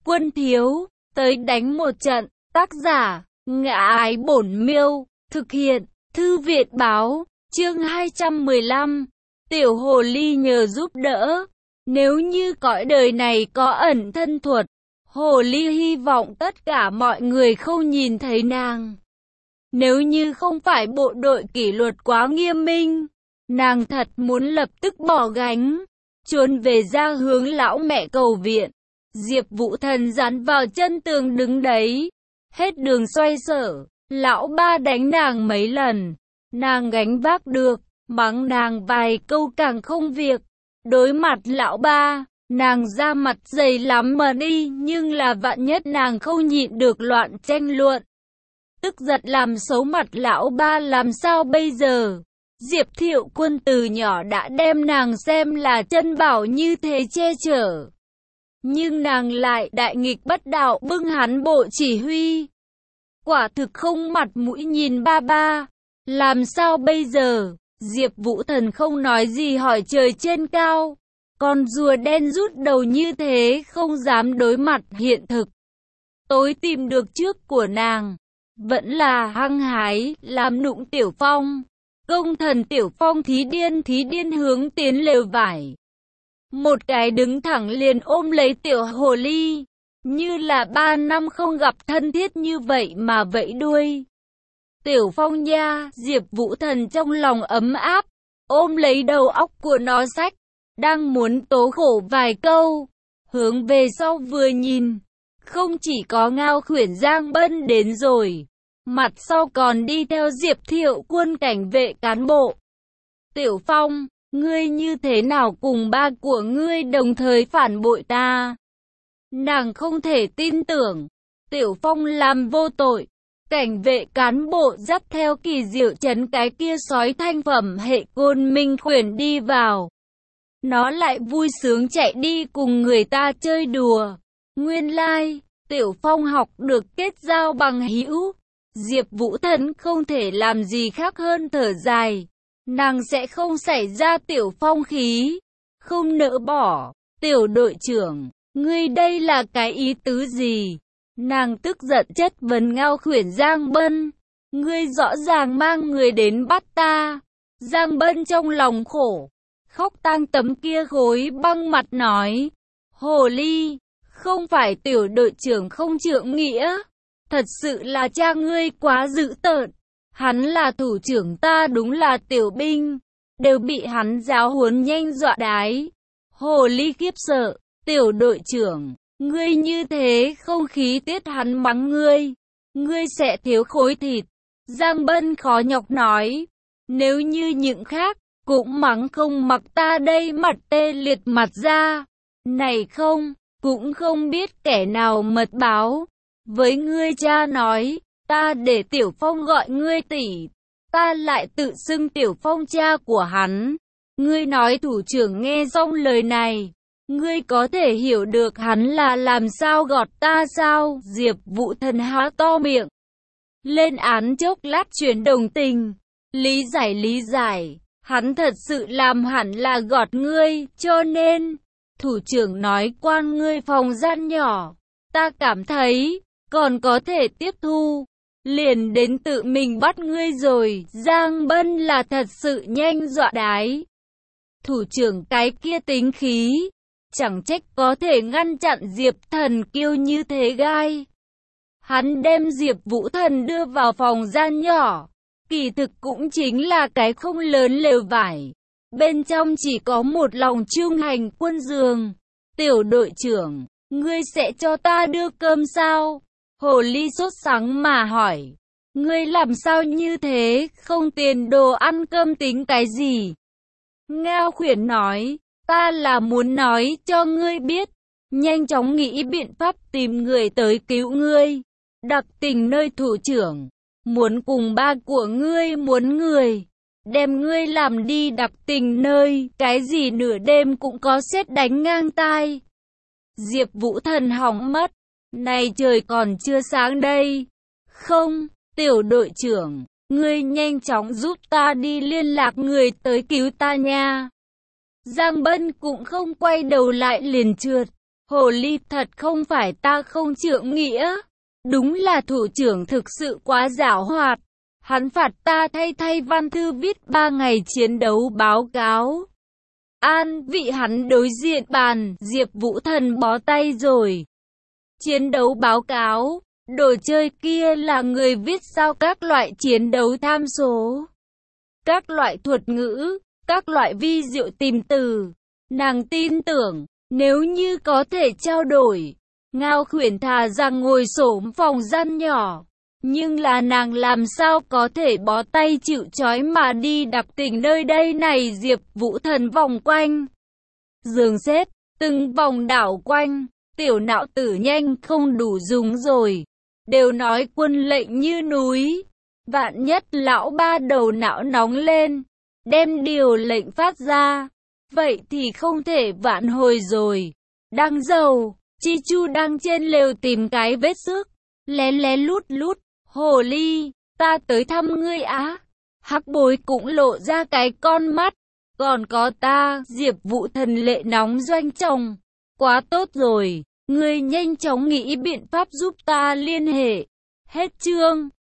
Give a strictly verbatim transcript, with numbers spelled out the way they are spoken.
Quân thiếu, tới đánh một trận. Tác giả, Ngã Ái Bổn Miêu. Thực hiện, Thư viện báo. Chương hai trăm mười lăm. Tiểu hồ ly nhờ giúp đỡ. Nếu như cõi đời này có ẩn thân thuật, hồ ly hy vọng tất cả mọi người không nhìn thấy nàng. Nếu như không phải bộ đội kỷ luật quá nghiêm minh, nàng thật muốn lập tức bỏ gánh, trốn về ra hướng lão mẹ cầu viện. Diệp Vũ Thần dán vào chân tường đứng đấy, hết đường xoay sở. Lão ba đánh nàng mấy lần, nàng gánh vác được, mắng nàng vài câu càng không việc. Đối mặt lão ba, nàng ra mặt dày lắm mà đi, nhưng là vạn nhất nàng không nhịn được loạn tranh luận, tức giận làm xấu mặt lão ba làm sao bây giờ? Diệp Thiệu Quân từ nhỏ đã đem nàng xem là chân bảo như thế che chở, nhưng nàng lại đại nghịch bất đạo bưng hắn bộ chỉ huy. Quả thực không mặt mũi nhìn ba ba, làm sao bây giờ? Diệp Vũ Thần không nói gì hỏi trời trên cao. Con rùa đen rút đầu như thế không dám đối mặt hiện thực. Tối tìm được trước của nàng vẫn là hăng hái làm nụng Tiểu Phong. Công thần Tiểu Phong thí điên thí điên hướng tiến lều vải. Một cái đứng thẳng liền ôm lấy tiểu hồ ly, như là ba năm không gặp thân thiết như vậy mà vẫy đuôi. Tiểu Phong nha, Diệp Vũ Thần trong lòng ấm áp, ôm lấy đầu óc của nó xách, đang muốn tố khổ vài câu, hướng về sau vừa nhìn, không chỉ có Ngao Khuyển Giang Bân đến rồi, mặt sau còn đi theo Diệp Thiệu Quân cảnh vệ cán bộ. Tiểu Phong, ngươi như thế nào cùng ba của ngươi đồng thời phản bội ta? Nàng không thể tin tưởng, Tiểu Phong làm vô tội. Cảnh vệ cán bộ dắt theo Kỳ Diệu Trấn cái kia sói thanh phẩm hệ Côn Minh Khuyển đi vào. Nó lại vui sướng chạy đi cùng người ta chơi đùa. Nguyên lai, like, Tiểu Phong học được kết giao bằng hữu. Diệp Vũ Thần không thể làm gì khác hơn thở dài. Nàng sẽ không xảy ra Tiểu Phong khí, không nỡ bỏ. Tiểu đội trưởng, ngươi đây là cái ý tứ gì? Nàng tức giận chất vấn Ngao Khuyển Giang Bân. Ngươi rõ ràng mang người đến bắt ta. Giang Bân trong lòng khổ, khóc tang tấm kia gối băng mặt nói. Hồ ly, không phải tiểu đội trưởng không trượng nghĩa. Thật sự là cha ngươi quá dữ tợn. Hắn là thủ trưởng ta đúng là tiểu binh, đều bị hắn giáo huấn nhanh dọa đái. Hồ ly khiếp sợ, tiểu đội trưởng, ngươi như thế không khí tiết hắn mắng ngươi, ngươi sẽ thiếu khối thịt. Giang Bân khó nhọc nói, nếu như những khác, cũng mắng không mặc ta đây mặt tê liệt mặt ra. Này không, cũng không biết kẻ nào mật báo. Với ngươi cha nói, ta để Tiểu Phong gọi ngươi tỷ, ta lại tự xưng Tiểu Phong cha của hắn. Ngươi nói thủ trưởng nghe xong lời này, ngươi có thể hiểu được hắn là làm sao gọt ta sao? Diệp Vũ Thần há to miệng, lên án chốc lát chuyển đồng tình. Lý giải lý giải, hắn thật sự làm hẳn là gọt ngươi, cho nên, thủ trưởng nói quan ngươi phòng gian nhỏ, ta cảm thấy, còn có thể tiếp thu. Liền đến tự mình bắt ngươi rồi. Giang Bân là thật sự nhanh dọa đái. Thủ trưởng cái kia tính khí, chẳng trách có thể ngăn chặn Diệp Thần kiêu như thế gai. Hắn đem Diệp Vũ Thần đưa vào phòng gian nhỏ, kỳ thực cũng chính là cái không lớn lều vải. Bên trong chỉ có một lòng trung hành quân giường. Tiểu đội trưởng, ngươi sẽ cho ta đưa cơm sao? Hồ ly sốt sắng mà hỏi. Ngươi làm sao như thế, không tiền đồ ăn cơm tính cái gì? Ngao Khuyển nói, ta là muốn nói cho ngươi biết, nhanh chóng nghĩ biện pháp tìm người tới cứu ngươi. Đặc tình nơi thủ trưởng, muốn cùng ba của ngươi muốn người, đem ngươi làm đi đặc tình nơi, cái gì nửa đêm cũng có sét đánh ngang tai. Diệp Vũ Thần hỏng mất. Này trời còn chưa sáng đây. Không, tiểu đội trưởng, ngươi nhanh chóng giúp ta đi liên lạc người tới cứu ta nha. Giang Bân cũng không quay đầu lại liền trượt. Hồ ly thật không phải ta không trượng nghĩa. Đúng là thủ trưởng thực sự quá giảo hoạt. Hắn phạt ta thay thay văn thư viết ba ngày chiến đấu báo cáo. An vị hắn đối diện bàn, Diệp Vũ Thần bó tay rồi. Chiến đấu báo cáo, đồ chơi kia là người viết sao các loại chiến đấu tham số, các loại thuật ngữ, các loại vi diệu tìm từ. Nàng tin tưởng, nếu như có thể trao đổi, Ngao Khuyển thà rằng ngồi xổm phòng gian nhỏ. Nhưng là nàng làm sao có thể bó tay chịu trói mà đi đặc tình nơi đây này. Diệp Vũ Thần vòng quanh giường xếp, từng vòng đảo quanh, tiểu não tử nhanh không đủ dùng rồi. Đều nói quân lệnh như núi, vạn nhất lão ba đầu não nóng lên, đem điều lệnh phát ra, vậy thì không thể vạn hồi rồi. Đang giàu, Chi Chu đang trên lều tìm cái vết xước, lén lén lút lút. Hồ ly, ta tới thăm ngươi á. Hắc Bối cũng lộ ra cái con mắt. Còn có ta, Diệp Vũ Thần lệ nóng doanh chồng. Quá tốt rồi, ngươi nhanh chóng nghĩ biện pháp giúp ta liên hệ. Hết chương.